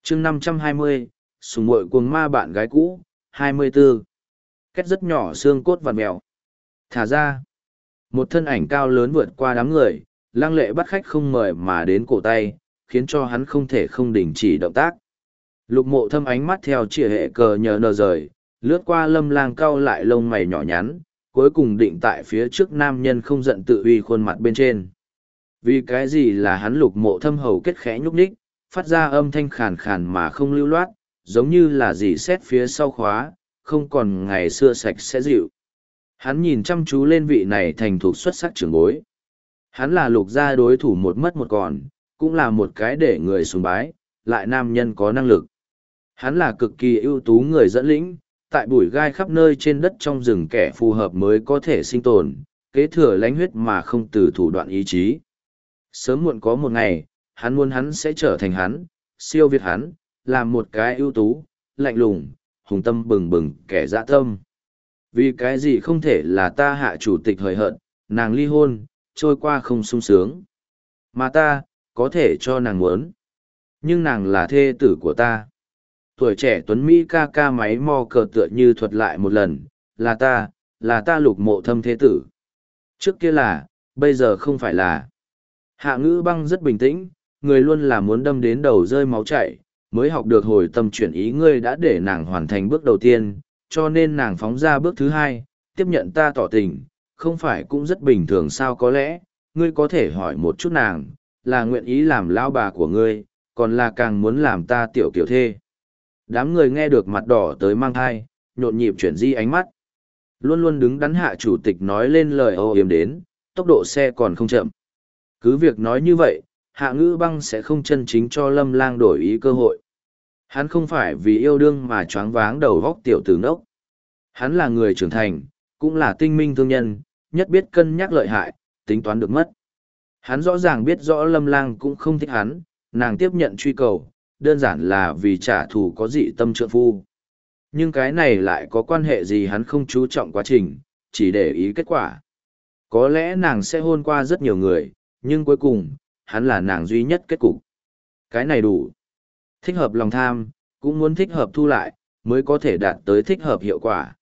chương 520, sùng muội cuồng ma bạn gái cũ, 24. Két rất nhỏ xương cốt vặn mèo. Thả ra. Một thân ảnh cao lớn vượt qua đám người, lăng lệ bắt khách không mời mà đến cổ tay, khiến cho hắn không thể không đình chỉ động tác. Lục Mộ Thâm ánh mắt theo chìa hệ cờ nhờ nờ rời, lướt qua Lâm Lang cau lại lông mày nhỏ nhắn, cuối cùng định tại phía trước nam nhân không giận tự uy khuôn mặt bên trên. Vì cái gì là hắn Lục Mộ Thâm hầu kết khẽ nhúc nhích, phát ra âm thanh khàn khàn mà không lưu loát, giống như là dì xét phía sau khóa, không còn ngày xưa sạch sẽ dịu. Hắn nhìn chăm chú lên vị này thành thục xuất sắc trưởng bối. Hắn là Lục gia đối thủ một mất một còn, cũng là một cái để người sùng bái, lại nam nhân có năng lực. Hắn là cực kỳ ưu tú người dẫn lĩnh, tại bụi gai khắp nơi trên đất trong rừng kẻ phù hợp mới có thể sinh tồn, kế thừa lãnh huyết mà không từ thủ đoạn ý chí. Sớm muộn có một ngày, hắn muốn hắn sẽ trở thành hắn, siêu việt hắn, làm một cái ưu tú, lạnh lùng, hùng tâm bừng bừng kẻ dã tâm. Vì cái gì không thể là ta hạ chủ tịch hời hợt, nàng ly hôn, trôi qua không sung sướng. Mà ta, có thể cho nàng muốn. Nhưng nàng là thê tử của ta. Tuổi trẻ tuấn Mỹ ca ca máy mò cờ tựa như thuật lại một lần, là ta Lục Mộ Thâm thế tử. Trước kia là, bây giờ không phải là. Hạ Ngữ Băng rất bình tĩnh, người luôn là muốn đâm đến đầu rơi máu chảy, mới học được hồi tâm chuyển ý ngươi đã để nàng hoàn thành bước đầu tiên, cho nên nàng phóng ra bước thứ hai, tiếp nhận ta tỏ tình, không phải cũng rất bình thường sao có lẽ, ngươi có thể hỏi một chút nàng, là nguyện ý làm lão bà của ngươi, còn là càng muốn làm ta tiểu kiểu thê. Đám người nghe được mặt đỏ tới mang thai, nhộn nhịp chuyển di ánh mắt. Luôn luôn đứng đắn hạ chủ tịch nói lên lời âu yếm đến, tốc độ xe còn không chậm. Cứ việc nói như vậy, Hạ Ngữ Băng sẽ không chân chính cho Lâm Lang đổi ý cơ hội. Hắn không phải vì yêu đương mà choáng váng đầu góc tiểu tử ngốc. Hắn là người trưởng thành, cũng là tinh minh thương nhân, nhất biết cân nhắc lợi hại, tính toán được mất. Hắn rõ ràng biết rõ Lâm Lang cũng không thích hắn, nàng tiếp nhận truy cầu, đơn giản là vì trả thù có dị tâm trượng phu. Nhưng cái này lại có quan hệ gì hắn không chú trọng quá trình, chỉ để ý kết quả. Có lẽ nàng sẽ hôn qua rất nhiều người, nhưng cuối cùng, hắn là nàng duy nhất kết cục. Cái này đủ. Thích hợp lòng tham, cũng muốn thích hợp thu lại, mới có thể đạt tới thích hợp hiệu quả.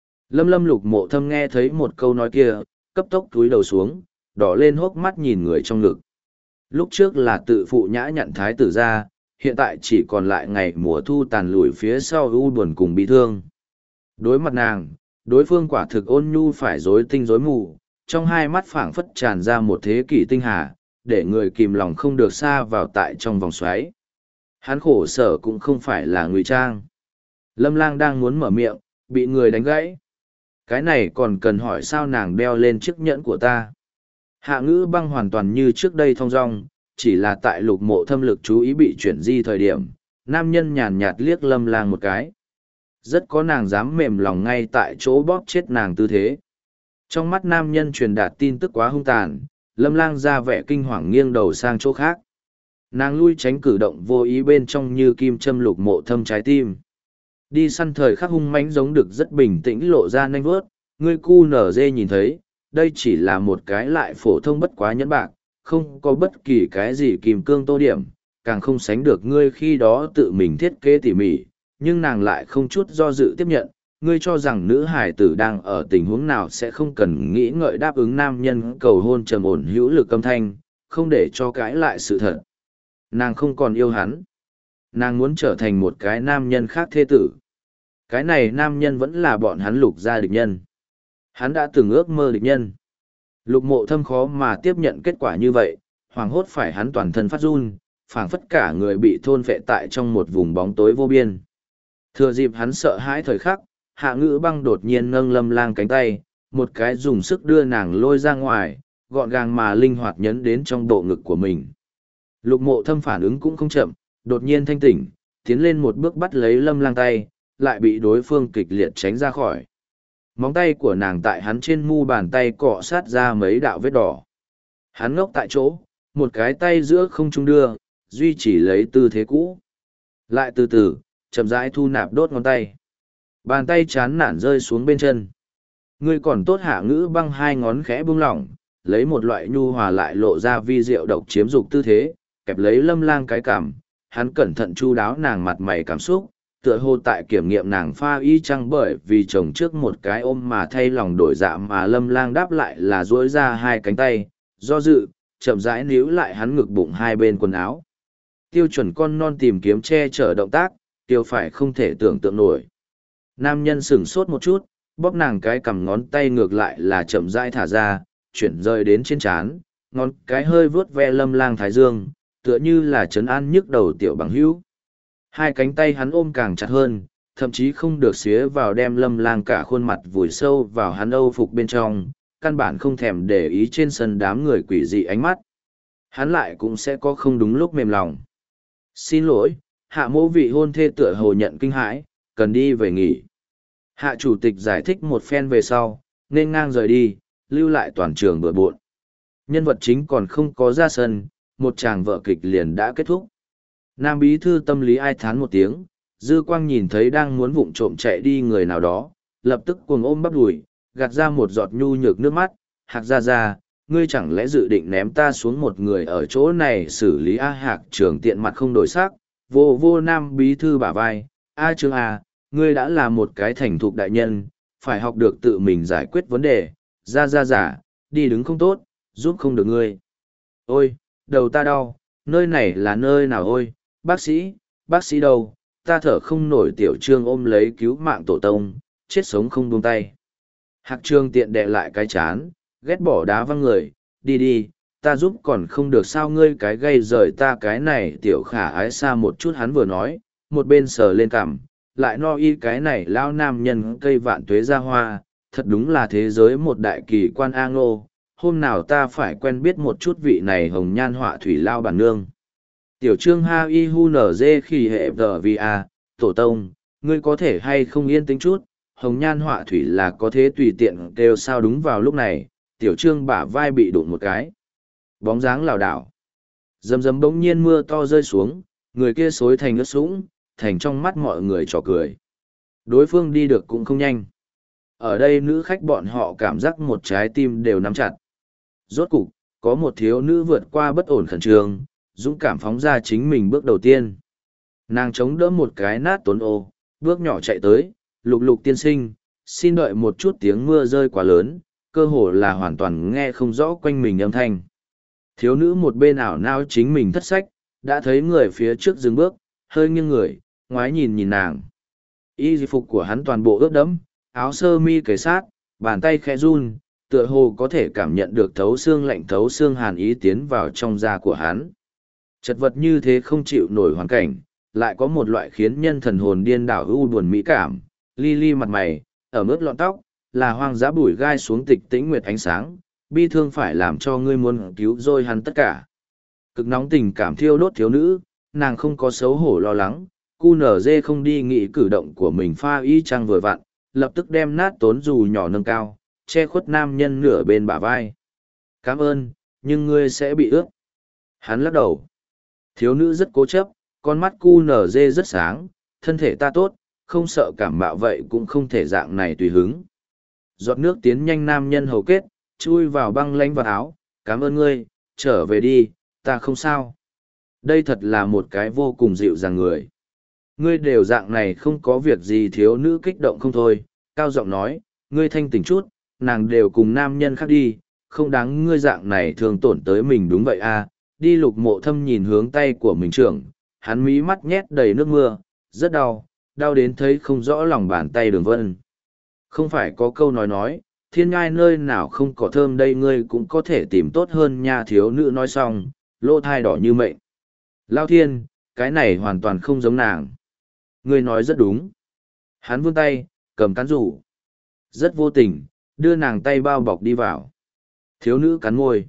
Lâm Lục Mộ Thâm nghe thấy một câu nói kia, cấp tốc túi đầu xuống, đỏ lên hốc mắt nhìn người trong ngực. Lúc trước là tự phụ nhã nhận thái tử ra, hiện tại chỉ còn lại ngày mùa thu tàn lùi phía sau u buồn cùng bị thương. Đối mặt nàng, đối phương quả thực ôn nhu phải rối tinh rối mù, trong hai mắt phảng phất tràn ra một thế kỷ tinh hà, để người kìm lòng không được xa vào tại trong vòng xoáy. Hắn khổ sở cũng không phải là ngụy trang. Lâm Lang đang muốn mở miệng, bị người đánh gãy. Cái này còn cần hỏi sao nàng đeo lên chiếc nhẫn của ta. Hạ Ngữ Băng hoàn toàn như trước đây thong dong, chỉ là tại Lục Mộ Thâm lực chú ý bị chuyển di thời điểm, nam nhân nhàn nhạt liếc Lâm Lang một cái. Rất có nàng dám mềm lòng ngay tại chỗ bóp chết nàng tư thế. Trong mắt nam nhân truyền đạt tin tức quá hung tàn, Lâm Lang ra vẻ kinh hoàng nghiêng đầu sang chỗ khác. Nàng lui tránh cử động vô ý bên trong như kim châm Lục Mộ Thâm trái tim. Đi săn thời khắc hung mãnh giống được rất bình tĩnh lộ ra nanh vớt, ngươi cu nở dê nhìn thấy, đây chỉ là một cái lại phổ thông bất quá nhẫn bạc, không có bất kỳ cái gì kìm cương tô điểm, càng không sánh được ngươi khi đó tự mình thiết kế tỉ mỉ, nhưng nàng lại không chút do dự tiếp nhận, ngươi cho rằng nữ hải tử đang ở tình huống nào sẽ không cần nghĩ ngợi đáp ứng nam nhân cầu hôn trầm ổn hữu lực âm thanh, không để cho cãi lại sự thật. Nàng không còn yêu hắn. Nàng muốn trở thành một cái nam nhân khác thê tử. Cái này nam nhân vẫn là bọn hắn Lục gia địch nhân. Hắn đã từng ước mơ địch nhân. Lục Mộ Thâm khó mà tiếp nhận kết quả như vậy, hoảng hốt phải hắn toàn thân phát run, phảng phất cả người bị thôn phệ tại trong một vùng bóng tối vô biên. Thừa dịp hắn sợ hãi thời khắc, Hạ Ngữ Băng đột nhiên nâng Lâm Lang cánh tay, một cái dùng sức đưa nàng lôi ra ngoài, gọn gàng mà linh hoạt nhấn đến trong bộ ngực của mình. Lục Mộ Thâm phản ứng cũng không chậm, đột nhiên thanh tỉnh, tiến lên một bước bắt lấy Lâm Lang tay, lại bị đối phương kịch liệt tránh ra khỏi. Móng tay của nàng tại hắn trên mu bàn tay cọ sát ra mấy đạo vết đỏ. Hắn ngốc tại chỗ, một cái tay giữa không trung đưa, duy trì lấy tư thế cũ. Lại từ từ, chậm rãi thu nạp đốt ngón tay. Bàn tay chán nản rơi xuống bên chân. Ngươi còn tốt. Hạ Ngữ Băng hai ngón khẽ buông lỏng, lấy một loại nhu hòa lại lộ ra vi diệu độc chiếm dục tư thế, kẹp lấy Lâm Lang cái cằm, hắn cẩn thận chu đáo nàng mặt mày cảm xúc, tựa hồ tại kiểm nghiệm nàng pha y chăng, bởi vì chồng trước một cái ôm mà thay lòng đổi dạ, mà Lâm Lang đáp lại là duỗi ra hai cánh tay, do dự, chậm rãi níu lại hắn ngực bụng hai bên quần áo. Tiêu chuẩn con non tìm kiếm che chở động tác, tiêu phải không thể tưởng tượng nổi. Nam nhân sửng sốt một chút, bóp nàng cái cầm, ngón tay ngược lại là chậm rãi thả ra, chuyển rời đến trên trán, ngón cái hơi vuốt ve Lâm Lang thái dương, tựa như là trấn an nhức đầu tiểu bằng hữu. Hai cánh tay hắn ôm càng chặt hơn, thậm chí không được xía vào, đem Lâm Lang cả khuôn mặt vùi sâu vào hắn âu phục bên trong, căn bản không thèm để ý trên sân đám người quỷ dị ánh mắt. Hắn lại cũng sẽ có không đúng lúc mềm lòng. Xin lỗi, hạ mỗ vị hôn thê tựa hồ nhận kinh hãi, cần đi về nghỉ. Hạ chủ tịch giải thích một phen về sau, nên ngang rời đi, lưu lại toàn trường bừa bộn. Nhân vật chính còn không có ra sân, một tràng vở kịch liền đã kết thúc. Nam bí thư tâm lý ai thán một tiếng, dư quang nhìn thấy đang muốn vụng trộm chạy đi người nào đó, lập tức cuồng ôm bắp đùi, gạt ra một giọt nhu nhược nước mắt. Hạc ra, ngươi chẳng lẽ dự định ném ta xuống một người ở chỗ này xử lý? A Hạc Trường tiện mặt không đổi sắc, vô Nam bí thư bả vai. A Trường ngươi đã là một cái thành thục đại nhân, phải học được tự mình giải quyết vấn đề. Giả, đi đứng không tốt, giúp không được ngươi. Ôi, đầu ta đau, nơi này là nơi nào? Ôi, bác sĩ đâu? Ta thở không nổi. Tiểu Trương ôm lấy cứu mạng tổ tông, chết sống không buông tay. Hạc Trương tiện đè lại cái chán, ghét bỏ đá văng người. Đi, ta giúp còn không được sao? Ngươi cái gây rời ta cái này tiểu khả ái xa một chút. Hắn vừa nói, một bên sờ lên cằm, lại no y cái này lao nam nhân cây vạn tuế ra hoa, thật đúng là thế giới một đại kỳ quan A Ngô. Hôm nào ta phải quen biết một chút vị này hồng nhan họa thủy lao bản nương. Tiểu Trương ha y hu nở dê khi hệ vợ vì tổ tông, ngươi có thể hay không yên tĩnh chút, hồng nhan họa thủy là có thế tùy tiện kêu sao? Đúng vào lúc này, Tiểu Trương bả vai bị đụng một cái. Bóng dáng lảo đảo. Rầm bỗng nhiên mưa to rơi xuống, người kia xối thành ướt sũng, thành trong mắt mọi người trò cười. Đối phương đi được cũng không nhanh. Ở đây nữ khách bọn họ cảm giác một trái tim đều nắm chặt. Rốt cục, có một thiếu nữ vượt qua bất ổn khẩn trương, dũng cảm phóng ra chính mình bước đầu tiên. Nàng chống đỡ một cái nát tốn ô, bước nhỏ chạy tới, lục tiên sinh, xin đợi một chút. Tiếng mưa rơi quá lớn, cơ hồ là hoàn toàn nghe không rõ quanh mình âm thanh. Thiếu nữ một bên ảo nao chính mình thất sách, đã thấy người phía trước dừng bước, hơi nghiêng người, ngoái nhìn nàng. Y phục của hắn toàn bộ ướt đẫm, áo sơ mi kề sát, bàn tay khẽ run, tựa hồ có thể cảm nhận được thấu xương lạnh thấu xương hàn ý tiến vào trong da của hắn. Chật vật như thế không chịu nổi hoàn cảnh, lại có một loại khiến nhân thần hồn điên đảo u buồn mỹ cảm. Li mặt mày, ở mức lọn tóc, là hoang dã bụi gai xuống tịch tĩnh nguyệt ánh sáng, bi thương phải làm cho ngươi muốn cứu rôi hắn tất cả. Cực nóng tình cảm thiêu đốt thiếu nữ, nàng không có xấu hổ lo lắng, QNZ không đi nghĩ cử động của mình pha y chang vừa vặn, lập tức đem nát tốn dù nhỏ nâng cao, che khuất nam nhân nửa bên bả vai. Cảm ơn, nhưng ngươi sẽ bị ướt. Hắn lắc đầu. Thiếu nữ rất cố chấp, con mắt QNZ rất sáng, thân thể ta tốt, không sợ cảm mạo vậy cũng không thể dạng này tùy hứng. Giọt nước tiến nhanh nam nhân hầu kết, chui vào băng lánh vào áo. Cảm ơn ngươi, trở về đi, ta không sao. Đây thật là một cái vô cùng dịu dàng người. Ngươi đều dạng này không có việc gì. Thiếu nữ kích động không thôi, cao giọng nói, ngươi thanh tỉnh chút, nàng đều cùng nam nhân khác đi, không đáng ngươi dạng này thường tổn tới mình. Đúng vậy đi. Lục Mộ Thâm nhìn hướng tay của mình trưởng, hắn mí mắt nhét đầy nước mưa, rất đau đến thấy không rõ lòng bàn tay đường vân. Không phải có câu nói, thiên ngai nơi nào không có thơm đây, ngươi cũng có thể tìm tốt hơn nha. Thiếu nữ nói xong, lỗ thai đỏ như mệnh. Lao thiên, cái này hoàn toàn không giống nàng. Ngươi nói rất đúng. Hắn vươn tay, cầm cán rủ. Rất vô tình, đưa nàng tay bao bọc đi vào. Thiếu nữ cắn môi.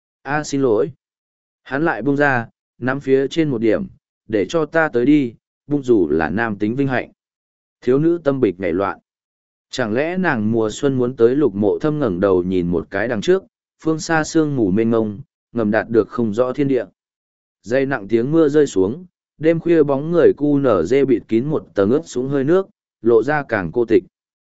Xin lỗi. Hắn lại buông ra, nắm phía trên một điểm, để cho ta tới đi, bung dù là nam tính vinh hạnh. Thiếu nữ tâm bịch nhảy loạn. Chẳng lẽ nàng mùa xuân muốn tới? Lục Mộ Thâm ngẩng đầu nhìn một cái đằng trước, phương xa sương mù mênh ngông, ngầm đạt được không rõ thiên địa. Dây nặng tiếng mưa rơi xuống, đêm khuya bóng người QNZ bịt kín một tầng ướt xuống hơi nước, lộ ra càng cô tịch.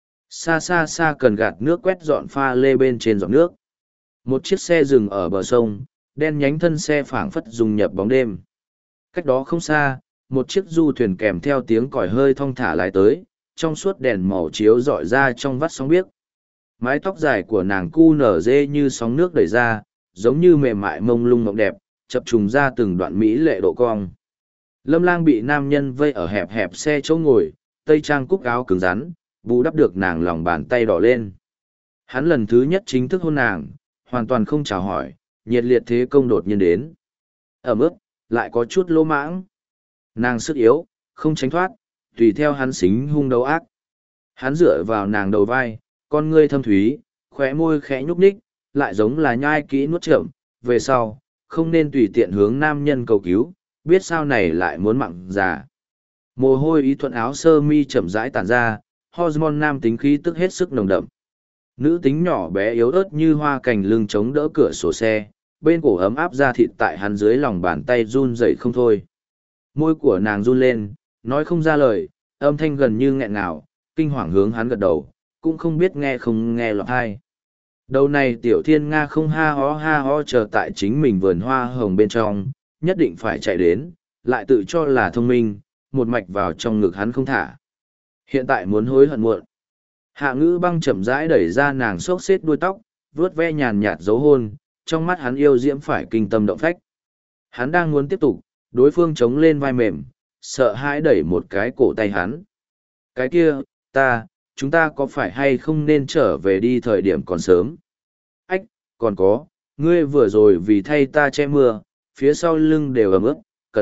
Xa cần gạt nước quét dọn pha lê bên trên giọt nước. Một chiếc xe dừng ở bờ sông, đen nhánh thân xe phảng phất dung nhập bóng đêm. Cách đó không xa, một chiếc du thuyền kèm theo tiếng còi hơi thong thả lái tới, trong suốt đèn màu chiếu rọi ra trong vắt sóng biếc. Mái tóc dài của nàng cu nở dê như sóng nước đẩy ra, giống như mềm mại mông lung mộng đẹp, chập trùng ra từng đoạn mỹ lệ độ cong. Lâm Lang bị nam nhân vây ở hẹp hẹp xe chỗ ngồi, tây trang cúc áo cứng rắn, bù đắp được nàng lòng bàn tay đỏ lên. Hắn lần thứ nhất chính thức hôn nàng, hoàn toàn không chào hỏi, nhiệt liệt thế công đột nhiên đến. Ẩm ướt, lại có chút lỗ mãng. Nàng sức yếu, không tránh thoát, tùy theo hắn xính hung đấu ác. Hắn dựa vào nàng đầu vai, con ngươi thâm thúy, khóe môi khẽ nhúc nhích, lại giống là nhai kỹ nuốt chậm, về sau, không nên tùy tiện hướng nam nhân cầu cứu, biết sao này lại muốn mặn già. Mồ hôi ý thuận áo sơ mi chậm rãi tản ra, hormone nam tính khí tức hết sức nồng đậm. Nữ tính nhỏ bé yếu ớt như hoa cành lưng chống đỡ cửa sổ xe, bên cổ ấm áp da thịt tại hắn dưới lòng bàn tay run rẩy không thôi. Môi của nàng run lên, nói không ra lời, âm thanh gần như nghẹn ngào, kinh hoàng hướng hắn gật đầu, cũng không biết nghe không nghe lọt hay. Đầu này tiểu thiên nga không ha ho chờ tại chính mình vườn hoa hồng bên trong, nhất định phải chạy đến, lại tự cho là thông minh, một mạch vào trong ngực hắn không thả. Hiện tại muốn hối hận muộn. Hạ Ngữ Băng chậm rãi đẩy ra nàng xốc xếp đuôi tóc, vuốt ve nhàn nhạt dấu hôn, trong mắt hắn yêu diễm phải kinh tâm động phách. Hắn đang muốn tiếp tục, đối phương chống lên vai mềm, sợ hãi đẩy một cái cổ tay hắn. Cái kia, chúng ta có phải hay không nên trở về đi thời điểm còn sớm? Ách, còn có, ngươi vừa rồi vì thay ta che mưa, phía sau lưng đều ẩm ướt,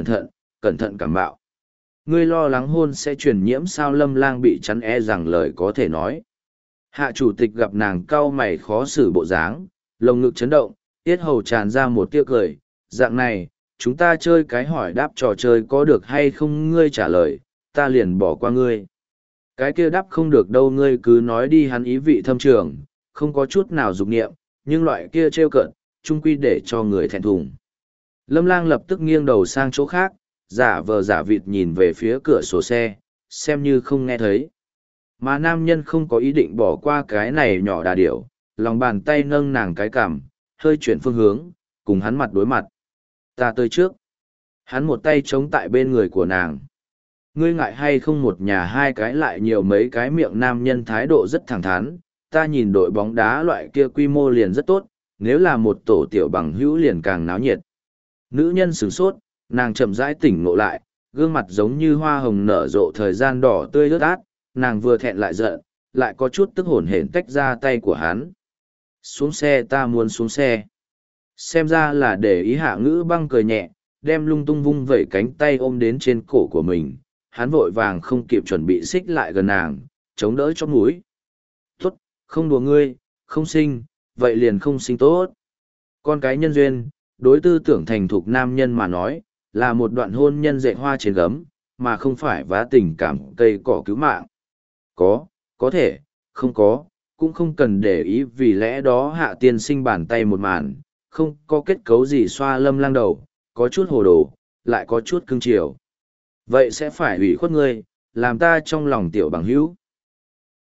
cẩn thận cảm bạo. Ngươi lo lắng hôn sẽ truyền nhiễm sao? Lâm Lang bị chắn rằng lời có thể nói. Hạ chủ tịch gặp nàng cau mày khó xử bộ dáng, lồng ngực chấn động, tiết hầu tràn ra một tia cười, dạng này, chúng ta chơi cái hỏi đáp trò chơi có được hay không? Ngươi trả lời, ta liền bỏ qua ngươi. Cái kia đáp không được đâu, ngươi cứ nói đi. Hắn ý vị thâm trường, không có chút nào dục niệm, nhưng loại kia trêu cợt, trung quy để cho người thẹn thùng. Lâm Lang lập tức nghiêng đầu sang chỗ khác, giả vờ giả vịt nhìn về phía cửa sổ xe, xem như không nghe thấy. Mà nam nhân không có ý định bỏ qua cái này nhỏ đà điểu, lòng bàn tay nâng nàng cái cằm, hơi chuyển phương hướng, cùng hắn mặt đối mặt. Ta tới trước. Hắn một tay chống tại bên người của nàng. Ngươi ngại hay không một nhà hai cái lại nhiều mấy cái? Miệng nam nhân thái độ rất thẳng thắn. Ta nhìn đội bóng đá loại kia quy mô liền rất tốt, nếu là một tổ tiểu bằng hữu liền càng náo nhiệt. Nữ nhân sửng sốt, nàng chậm rãi tỉnh ngộ lại, gương mặt giống như hoa hồng nở rộ thời gian đỏ tươi rớt át, nàng vừa thẹn lại giận, lại có chút tức hổn hển tách ra tay của hắn. Xuống xe, ta muốn xuống xe. Xem ra là để ý. Hạ Ngữ Băng cười nhẹ, đem lung tung vung vẩy cánh tay ôm đến trên cổ của mình, hắn vội vàng không kịp chuẩn bị xích lại gần nàng, chống đỡ chóp mũi. Tốt, không đùa ngươi, không sinh, vậy liền không sinh tốt. Con cái nhân duyên, đối tư tưởng thành thục nam nhân mà nói, là một đoạn hôn nhân dệt hoa trên gấm, mà không phải vá tình cảm cây cỏ cứu mạng. Có thể, không có, cũng không cần để ý. Vì lẽ đó Hạ tiên sinh bàn tay một màn, không có kết cấu gì xoa Lâm Lang đầu, có chút hồ đồ, lại có chút cưng chiều. Vậy sẽ phải ủy khuất ngươi, làm ta trong lòng tiểu bằng hữu.